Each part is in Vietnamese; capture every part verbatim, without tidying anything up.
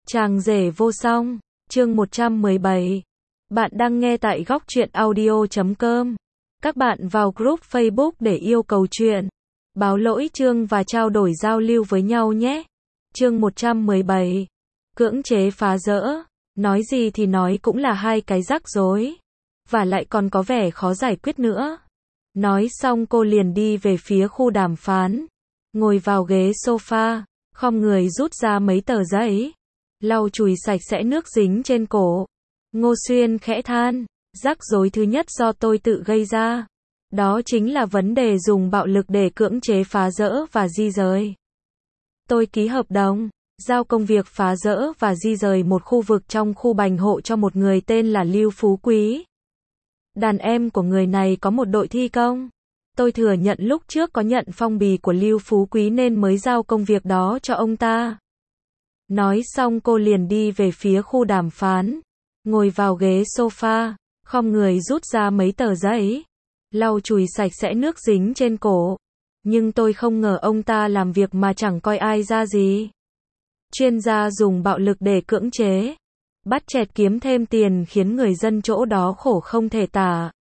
Chàng rể vô song, chương một trăm mười bảy. Bạn đang nghe tại góc truyện audio chấm com. Các bạn vào group Facebook để yêu cầu chuyện, báo lỗi chương và trao đổi giao lưu với nhau nhé. Chương một trăm mười bảy. Cưỡng chế phá rỡ, nói gì thì nói cũng là hai cái rắc rối, và lại còn có vẻ khó giải quyết nữa. Nói xong cô liền đi về phía khu đàm phán, ngồi vào ghế sofa, khom người rút ra mấy tờ giấy, lau chùi sạch sẽ nước dính trên cổ. Ngô Xuyên khẽ than, rắc rối thứ nhất do tôi tự gây ra. Đó chính là vấn đề dùng bạo lực để cưỡng chế phá rỡ và di rời. Tôi ký hợp đồng, giao công việc phá rỡ và di rời một khu vực trong khu bành hộ cho một người tên là Lưu Phú Quý. Đàn em của người này có một đội thi công. Tôi thừa nhận lúc trước có nhận phong bì của Lưu Phú Quý nên mới giao công việc đó cho ông ta. Nói xong cô liền đi về phía khu đàm phán, ngồi vào ghế sofa, khom người rút ra mấy tờ giấy, lau chùi sạch sẽ nước dính trên cổ. Nhưng tôi không ngờ ông ta làm việc mà chẳng coi ai ra gì. Chuyên gia dùng bạo lực để cưỡng chế, bắt chẹt kiếm thêm tiền khiến người dân chỗ đó khổ không thể tả.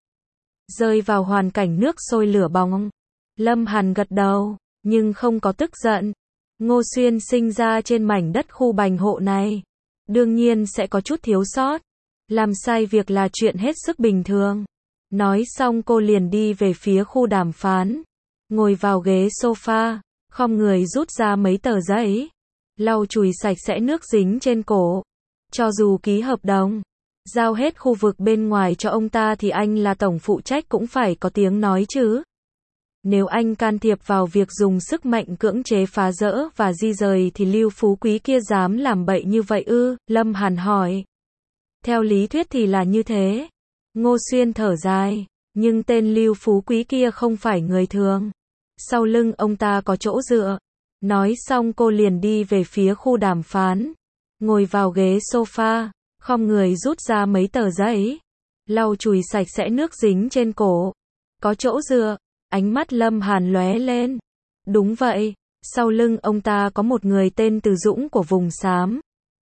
Rơi vào hoàn cảnh nước sôi lửa bỏng. Lâm Hàn gật đầu, nhưng không có tức giận. Ngô Xuyên sinh ra trên mảnh đất khu bành hộ này, đương nhiên sẽ có chút thiếu sót. Làm sai việc là chuyện hết sức bình thường. Nói xong cô liền đi về phía khu đàm phán, ngồi vào ghế sofa, khom người rút ra mấy tờ giấy, lau chùi sạch sẽ nước dính trên cổ. Cho dù ký hợp đồng, giao hết khu vực bên ngoài cho ông ta thì anh là tổng phụ trách cũng phải có tiếng nói chứ. Nếu anh can thiệp vào việc dùng sức mạnh cưỡng chế phá rỡ và di rời thì Lưu Phú Quý kia dám làm bậy như vậy ư? Lâm Hàn hỏi. Theo lý thuyết thì là như thế. Ngô Xuyên thở dài, nhưng tên Lưu Phú Quý kia không phải người thường. Sau lưng ông ta có chỗ dựa. Nói xong cô liền đi về phía khu đàm phán, ngồi vào ghế sofa, khom người rút ra mấy tờ giấy, lau chùi sạch sẽ nước dính trên cổ. Có chỗ dựa. Ánh mắt Lâm Hàn lóe lên. Đúng vậy, sau lưng ông ta có một người tên Từ Dũng của vùng xám.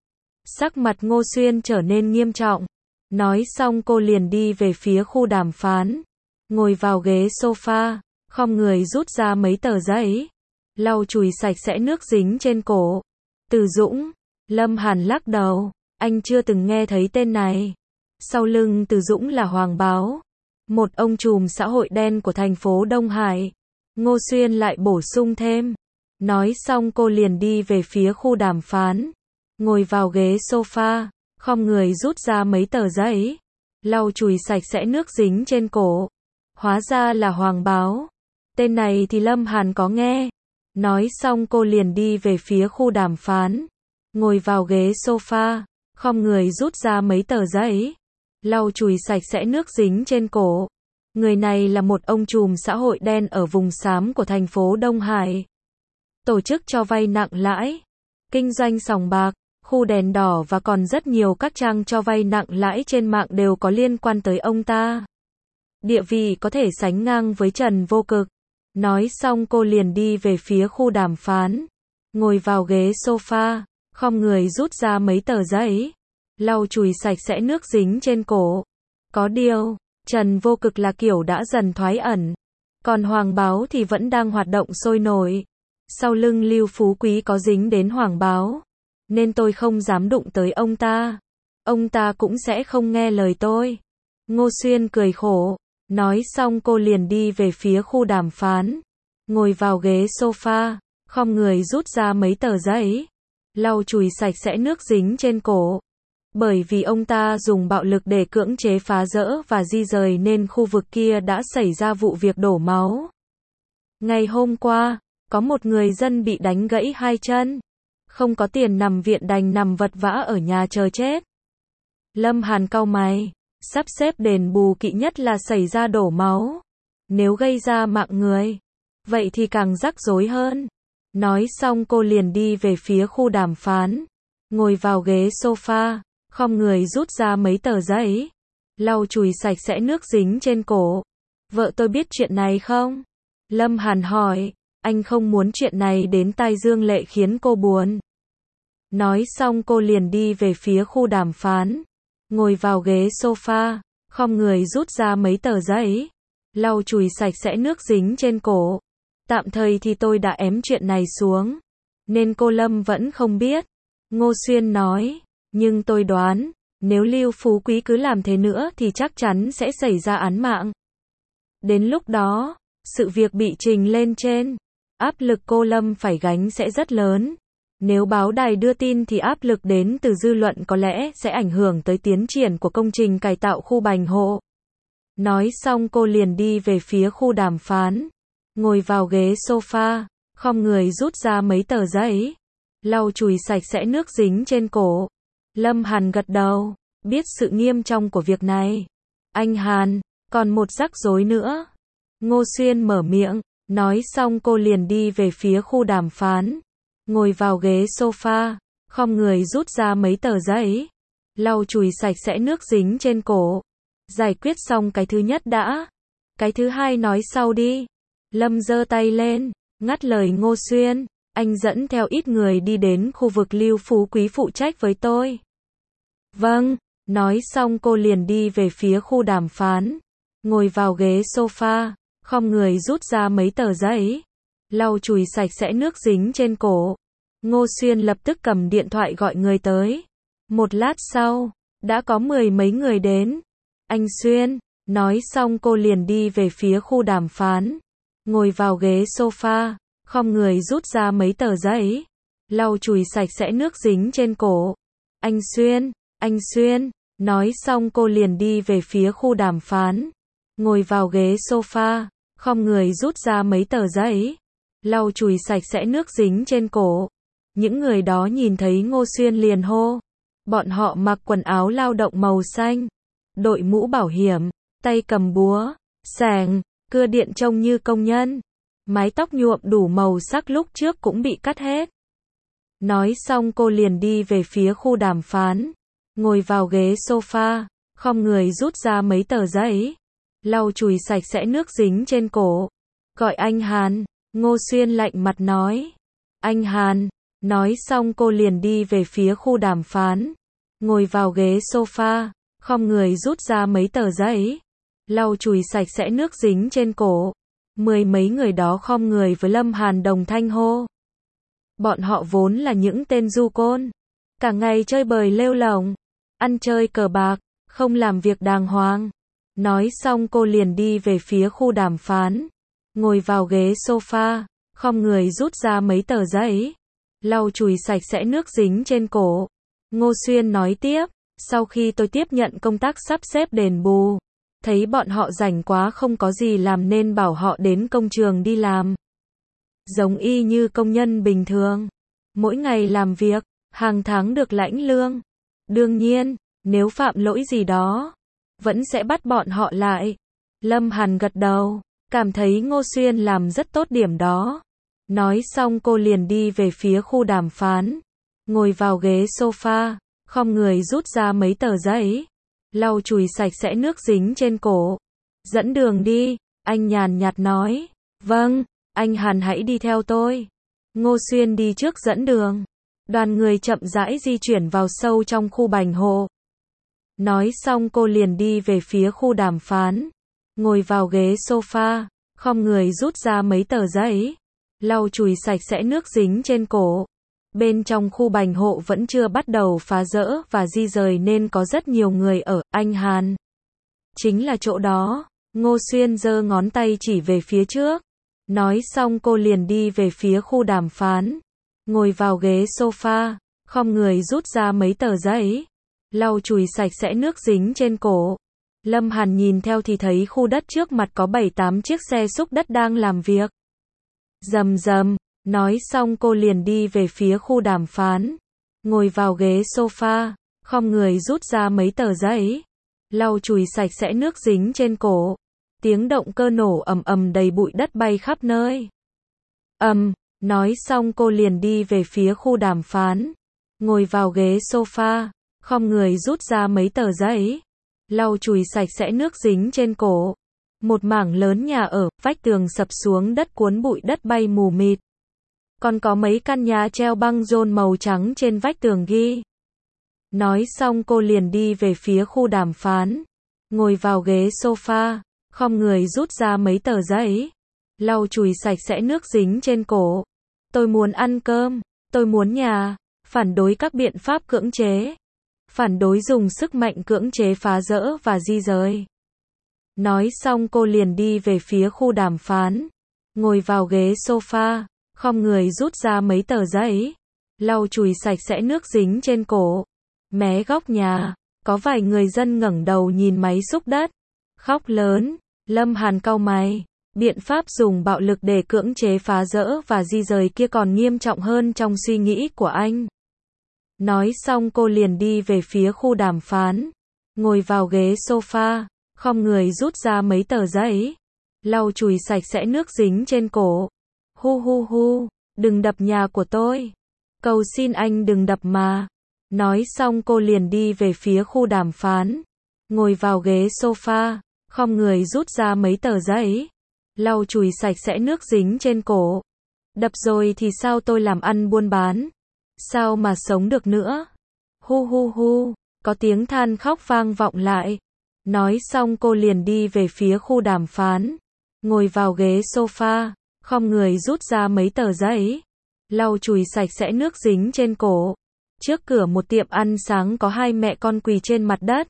Sắc mặt Ngô Xuyên trở nên nghiêm trọng. Nói xong cô liền đi về phía khu đàm phán, ngồi vào ghế sofa, khom người rút ra mấy tờ giấy, lau chùi sạch sẽ nước dính trên cổ. Từ Dũng, Lâm Hàn lắc đầu, anh chưa từng nghe thấy tên này. Sau lưng Từ Dũng là Hoàng Báo, một ông trùm xã hội đen của thành phố Đông Hải. Ngô Xuyên lại bổ sung thêm. Nói xong cô liền đi về phía khu đàm phán, ngồi vào ghế sofa, khom người rút ra mấy tờ giấy, lau chùi sạch sẽ nước dính trên cổ. Hóa ra là Hoàng Báo. Tên này thì Lâm Hàn có nghe. Nói xong cô liền đi về phía khu đàm phán, ngồi vào ghế sofa, khom người rút ra mấy tờ giấy, lau chùi sạch sẽ nước dính trên cổ. Người này là một ông trùm xã hội đen ở vùng xám của thành phố Đông Hải. Tổ chức cho vay nặng lãi, kinh doanh sòng bạc, khu đèn đỏ và còn rất nhiều các trang cho vay nặng lãi trên mạng đều có liên quan tới ông ta. Địa vị có thể sánh ngang với Trần Vô Cực. Nói xong cô liền đi về phía khu đàm phán, ngồi vào ghế sofa, khom người rút ra mấy tờ giấy, lau chùi sạch sẽ nước dính trên cổ. Có điều, Trần Vô Cực là kiểu đã dần thoái ẩn, còn Hoàng Báo thì vẫn đang hoạt động sôi nổi. Sau lưng Lưu Phú Quý có dính đến Hoàng Báo, nên tôi không dám đụng tới ông ta. Ông ta cũng sẽ không nghe lời tôi. Ngô Xuyên cười khổ. Nói xong cô liền đi về phía khu đàm phán, ngồi vào ghế sofa, khom người rút ra mấy tờ giấy, lau chùi sạch sẽ nước dính trên cổ. Bởi vì ông ta dùng bạo lực để cưỡng chế phá rỡ và di rời nên khu vực kia đã xảy ra vụ việc đổ máu. Ngày hôm qua, có một người dân bị đánh gãy hai chân, không có tiền nằm viện đành nằm vật vã ở nhà chờ chết. Lâm Hàn cau mày, sắp xếp đền bù kỵ nhất là xảy ra đổ máu. Nếu gây ra mạng người, vậy thì càng rắc rối hơn. Nói xong cô liền đi về phía khu đàm phán, ngồi vào ghế sofa, khom người rút ra mấy tờ giấy, lau chùi sạch sẽ nước dính trên cổ. Vợ tôi biết chuyện này không? Lâm Hàn hỏi. Anh không muốn chuyện này đến tai Dương Lệ khiến cô buồn. Nói xong cô liền đi về phía khu đàm phán. Ngồi vào ghế sofa, khom người rút ra mấy tờ giấy. Lau chùi sạch sẽ nước dính trên cổ. Tạm thời thì tôi đã ém chuyện này xuống. Nên cô Lâm vẫn không biết. Ngô Xuyên nói. Nhưng tôi đoán, nếu Lưu Phú Quý cứ làm thế nữa thì chắc chắn sẽ xảy ra án mạng. Đến lúc đó, sự việc bị trình lên trên. Áp lực cô Lâm phải gánh sẽ rất lớn. Nếu báo đài đưa tin thì áp lực đến từ dư luận có lẽ sẽ ảnh hưởng tới tiến triển của công trình cải tạo khu Bành Hộ. Nói xong cô liền đi về phía khu đàm phán. Ngồi vào ghế sofa, khom người rút ra mấy tờ giấy. Lau chùi sạch sẽ nước dính trên cổ. Lâm Hàn gật đầu, biết sự nghiêm trọng của việc này. Anh Hàn, còn một rắc rối nữa. Ngô Xuyên mở miệng, nói xong cô liền đi về phía khu đàm phán. Ngồi vào ghế sofa, khom người rút ra mấy tờ giấy. Lau chùi sạch sẽ nước dính trên cổ. Giải quyết xong cái thứ nhất đã. Cái thứ hai nói sau đi. Lâm giơ tay lên, ngắt lời Ngô Xuyên. Anh dẫn theo ít người đi đến khu vực Lưu Phú Quý phụ trách với tôi. Vâng, nói xong cô liền đi về phía khu đàm phán. Ngồi vào ghế sofa, khom người rút ra mấy tờ giấy. Lau chùi sạch sẽ nước dính trên cổ. Ngô Xuyên lập tức cầm điện thoại gọi người tới. Một lát sau, đã có mười mấy người đến. Anh Xuyên, nói xong cô liền đi về phía khu đàm phán. Ngồi vào ghế sofa, khom người rút ra mấy tờ giấy. Lau chùi sạch sẽ nước dính trên cổ. Anh Xuyên, anh Xuyên, nói xong cô liền đi về phía khu đàm phán. Ngồi vào ghế sofa, khom người rút ra mấy tờ giấy. Lau chùi sạch sẽ nước dính trên cổ. Những người đó nhìn thấy Ngô Xuyên liền hô. Bọn họ mặc quần áo lao động màu xanh, đội mũ bảo hiểm, tay cầm búa, xẻng, cưa điện trông như công nhân. Mái tóc nhuộm đủ màu sắc lúc trước cũng bị cắt hết. Nói xong cô liền đi về phía khu đàm phán. Ngồi vào ghế sofa, khom người rút ra mấy tờ giấy. Lau chùi sạch sẽ nước dính trên cổ. Gọi anh Hàn. Ngô Xuyên lạnh mặt nói. Anh Hàn. Nói xong cô liền đi về phía khu đàm phán. Ngồi vào ghế sofa, khom người rút ra mấy tờ giấy. Lau chùi sạch sẽ nước dính trên cổ. Mười mấy người đó khom người với Lâm Hàn đồng thanh hô. Bọn họ vốn là những tên du côn. Cả ngày chơi bời lêu lổng, ăn chơi cờ bạc, không làm việc đàng hoàng. Nói xong cô liền đi về phía khu đàm phán. Ngồi vào ghế sofa, khom người rút ra mấy tờ giấy. Lau chùi sạch sẽ nước dính trên cổ. Ngô Xuyên nói tiếp, sau khi tôi tiếp nhận công tác sắp xếp đền bù, thấy bọn họ rảnh quá không có gì làm nên bảo họ đến công trường đi làm. Giống y như công nhân bình thường. Mỗi ngày làm việc, hàng tháng được lãnh lương. Đương nhiên, nếu phạm lỗi gì đó, vẫn sẽ bắt bọn họ lại. Lâm Hàn gật đầu, cảm thấy Ngô Xuyên làm rất tốt điểm đó. Nói xong cô liền đi về phía khu đàm phán. Ngồi vào ghế sofa, khom người rút ra mấy tờ giấy. Lau chùi sạch sẽ nước dính trên cổ. Dẫn đường đi, anh nhàn nhạt nói. Vâng, anh Hàn hãy đi theo tôi. Ngô Xuyên đi trước dẫn đường. Đoàn người chậm rãi di chuyển vào sâu trong khu Bành Hộ. Nói xong cô liền đi về phía khu đàm phán. Ngồi vào ghế sofa, khom người rút ra mấy tờ giấy. Lau chùi sạch sẽ nước dính trên cổ. Bên trong khu Bành Hộ vẫn chưa bắt đầu phá dỡ và di rời nên có rất nhiều người ở. Anh Hàn. Chính là chỗ đó. Ngô Xuyên giơ ngón tay chỉ về phía trước. Nói xong cô liền đi về phía khu đàm phán. Ngồi vào ghế sofa, khom người rút ra mấy tờ giấy. Lau chùi sạch sẽ nước dính trên cổ. Lâm Hàn nhìn theo thì thấy khu đất trước mặt có bảy tám chiếc xe xúc đất đang làm việc. Rầm rầm, nói xong cô liền đi về phía khu đàm phán. Ngồi vào ghế sofa, khom người rút ra mấy tờ giấy. Lau chùi sạch sẽ nước dính trên cổ. Tiếng động cơ nổ ầm ầm đầy bụi đất bay khắp nơi. Ầm, nói xong cô liền đi về phía khu đàm phán. Ngồi vào ghế sofa, khom người rút ra mấy tờ giấy. Lau chùi sạch sẽ nước dính trên cổ. Một mảng lớn nhà ở, vách tường sập xuống đất cuốn bụi đất bay mù mịt. Còn có mấy căn nhà treo băng rôn màu trắng trên vách tường ghi. Nói xong cô liền đi về phía khu đàm phán. Ngồi vào ghế sofa, khom người rút ra mấy tờ giấy. Lau chùi sạch sẽ nước dính trên cổ. Tôi muốn ăn cơm, tôi muốn nhà, phản đối các biện pháp cưỡng chế. Phản đối dùng sức mạnh cưỡng chế phá rỡ và di rời. Nói xong cô liền đi về phía khu đàm phán. Ngồi vào ghế sofa, khom người rút ra mấy tờ giấy. Lau chùi sạch sẽ nước dính trên cổ. Mé góc nhà, có vài người dân ngẩng đầu nhìn máy xúc đất. Khóc lớn, Lâm Hàn cau mày. Biện pháp dùng bạo lực để cưỡng chế phá rỡ và di rời kia còn nghiêm trọng hơn trong suy nghĩ của anh. Nói xong cô liền đi về phía khu đàm phán. Ngồi vào ghế sofa, khom người rút ra mấy tờ giấy. Lau chùi sạch sẽ nước dính trên cổ. Hu hu hu, đừng đập nhà của tôi. Cầu xin anh đừng đập mà. Nói xong cô liền đi về phía khu đàm phán. Ngồi vào ghế sofa, khom người rút ra mấy tờ giấy. Lau chùi sạch sẽ nước dính trên cổ. Đập rồi thì sao tôi làm ăn buôn bán? Sao mà sống được nữa? Hu hu hu, có tiếng than khóc vang vọng lại. Nói xong cô liền đi về phía khu đàm phán. Ngồi vào ghế sofa, khom người rút ra mấy tờ giấy. Lau chùi sạch sẽ nước dính trên cổ. Trước cửa một tiệm ăn sáng có hai mẹ con quỳ trên mặt đất.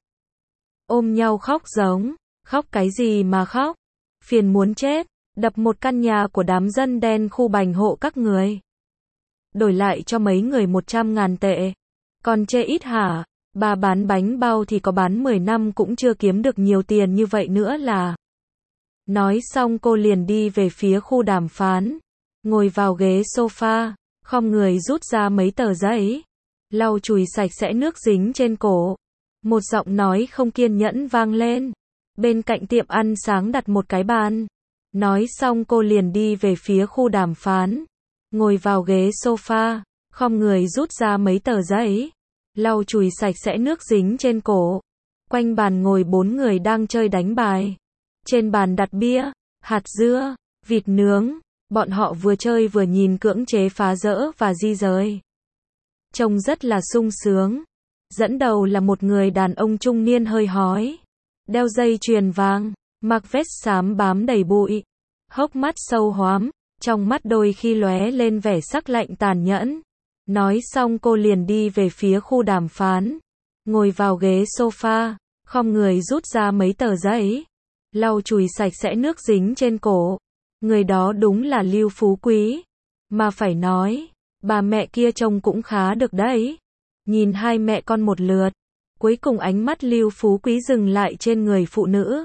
Ôm nhau khóc giống. Khóc cái gì mà khóc? Phiền muốn chết. Đập một căn nhà của đám dân đen khu bành hộ các người. Đổi lại cho mấy người một trăm ngàn tệ. Còn chê ít hả? Bà bán bánh bao thì có bán mười năm cũng chưa kiếm được nhiều tiền như vậy nữa là. Nói xong cô liền đi về phía khu đàm phán. Ngồi vào ghế sofa, khom người rút ra mấy tờ giấy. Lau chùi sạch sẽ nước dính trên cổ. Một giọng nói không kiên nhẫn vang lên. Bên cạnh tiệm ăn sáng đặt một cái bàn. Nói xong cô liền đi về phía khu đàm phán. Ngồi vào ghế sofa, khom người rút ra mấy tờ giấy. Lau chùi sạch sẽ nước dính trên cổ. Quanh bàn ngồi bốn người đang chơi đánh bài. Trên bàn đặt bia, hạt dưa, vịt nướng. Bọn họ vừa chơi vừa nhìn cưỡng chế phá rỡ và di rời. Trông rất là sung sướng. Dẫn đầu là một người đàn ông trung niên hơi hói. Đeo dây chuyền vàng, mặc vest xám bám đầy bụi. Hốc mắt sâu hoắm, trong mắt đôi khi lóe lên vẻ sắc lạnh tàn nhẫn. Nói xong cô liền đi về phía khu đàm phán. Ngồi vào ghế sofa, khom người rút ra mấy tờ giấy. Lau chùi sạch sẽ nước dính trên cổ. Người đó đúng là Lưu Phú Quý. Mà phải nói, bà mẹ kia trông cũng khá được đấy. Nhìn hai mẹ con một lượt. Cuối cùng ánh mắt Lưu Phú Quý dừng lại trên người phụ nữ.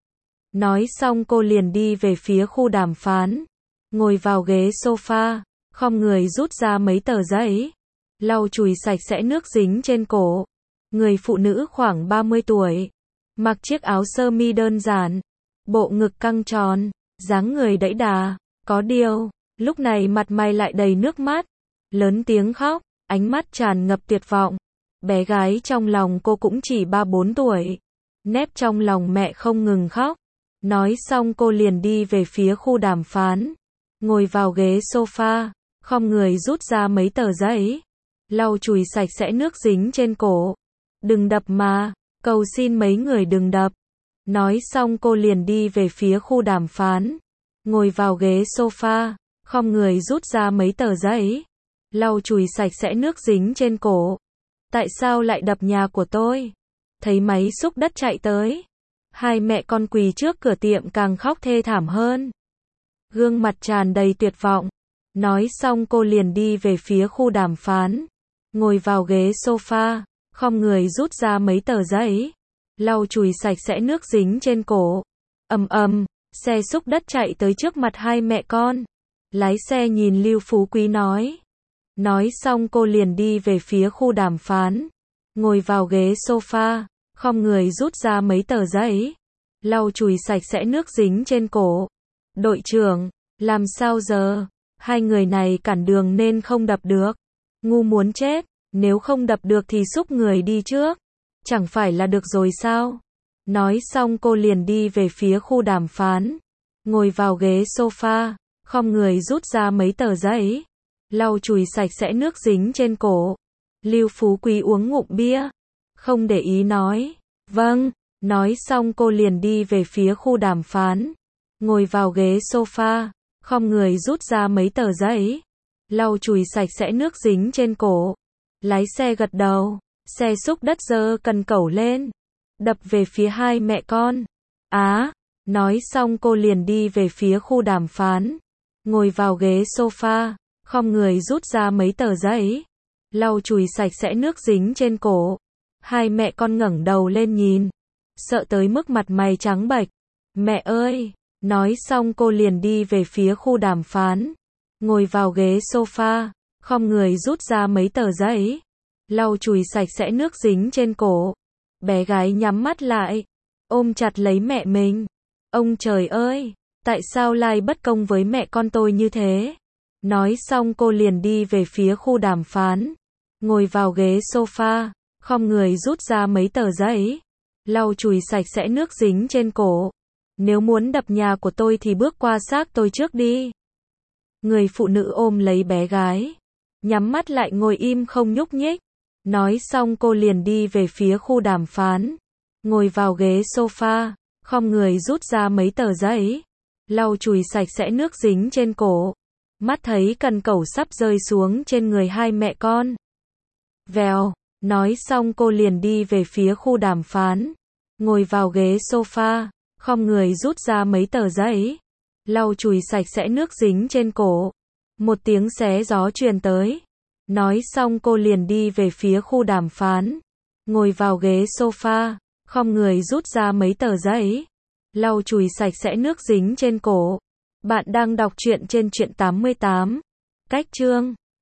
Nói xong cô liền đi về phía khu đàm phán. Ngồi vào ghế sofa, khom người rút ra mấy tờ giấy. Lau chùi sạch sẽ nước dính trên cổ. Người phụ nữ khoảng ba mươi tuổi. Mặc chiếc áo sơ mi đơn giản. Bộ ngực căng tròn. Dáng người đẫy đà. Có điều, lúc này mặt mày lại đầy nước mắt. Lớn tiếng khóc, ánh mắt tràn ngập tuyệt vọng. Bé gái trong lòng cô cũng chỉ ba bốn tuổi. Nép trong lòng mẹ không ngừng khóc. Nói xong cô liền đi về phía khu đàm phán. Ngồi vào ghế sofa, khom người rút ra mấy tờ giấy. Lau chùi sạch sẽ nước dính trên cổ. Đừng đập mà, cầu xin mấy người đừng đập. Nói xong cô liền đi về phía khu đàm phán. Ngồi vào ghế sofa, khom người rút ra mấy tờ giấy. Lau chùi sạch sẽ nước dính trên cổ. Tại sao lại đập nhà của tôi? Thấy máy xúc đất chạy tới. Hai mẹ con quỳ trước cửa tiệm càng khóc thê thảm hơn. Gương mặt tràn đầy tuyệt vọng. Nói xong cô liền đi về phía khu đàm phán. Ngồi vào ghế sofa, khom người rút ra mấy tờ giấy. Lau chùi sạch sẽ nước dính trên cổ. Ầm ầm, xe xúc đất chạy tới trước mặt hai mẹ con. Lái xe nhìn Lưu Phú Quý nói. Nói xong cô liền đi về phía khu đàm phán. Ngồi vào ghế sofa, khom người rút ra mấy tờ giấy. Lau chùi sạch sẽ nước dính trên cổ. Đội trưởng, làm sao giờ? Hai người này cản đường nên không đập được. Ngu muốn chết, nếu không đập được thì xúc người đi trước. Chẳng phải là được rồi sao? Nói xong cô liền đi về phía khu đàm phán. Ngồi vào ghế sofa, khom người rút ra mấy tờ giấy. lau chùi sạch sẽ nước dính trên cổ. Lưu Phú Quý uống ngụm bia, không để ý nói, vâng, nói xong cô liền đi về phía khu đàm phán, ngồi vào ghế sofa, khom người rút ra mấy tờ giấy, lau chùi sạch sẽ nước dính trên cổ. Lái xe gật đầu, xe xúc đất giơ cần cẩu lên, đập về phía hai mẹ con. Á, nói xong cô liền đi về phía khu đàm phán, ngồi vào ghế sofa, khom người rút ra mấy tờ giấy, lau chùi sạch sẽ nước dính trên cổ. Hai mẹ con ngẩng đầu lên nhìn, sợ tới mức mặt mày trắng bệch. Mẹ ơi, nói xong cô liền đi về phía khu đàm phán, ngồi vào ghế sofa, khom người rút ra mấy tờ giấy, lau chùi sạch sẽ nước dính trên cổ. Bé gái nhắm mắt lại, ôm chặt lấy mẹ mình. Ông trời ơi, tại sao lại bất công với mẹ con tôi như thế? Nói xong cô liền đi về phía khu đàm phán, ngồi vào ghế sofa, khom người rút ra mấy tờ giấy, lau chùi sạch sẽ nước dính trên cổ. Nếu muốn đập nhà của tôi thì bước qua xác tôi trước đi. Người phụ nữ ôm lấy bé gái, nhắm mắt lại ngồi im không nhúc nhích. Nói xong cô liền đi về phía khu đàm phán, ngồi vào ghế sofa, khom người rút ra mấy tờ giấy, lau chùi sạch sẽ nước dính trên cổ. Mắt thấy cần cẩu sắp rơi xuống trên người hai mẹ con. Vèo, nói xong cô liền đi về phía khu đàm phán, ngồi vào ghế sofa, khom người rút ra mấy tờ giấy, lau chùi sạch sẽ nước dính trên cổ. Một tiếng xé gió truyền tới. Nói xong cô liền đi về phía khu đàm phán, ngồi vào ghế sofa, khom người rút ra mấy tờ giấy, lau chùi sạch sẽ nước dính trên cổ. Bạn đang đọc truyện trên truyện tám mươi tám. Cách chương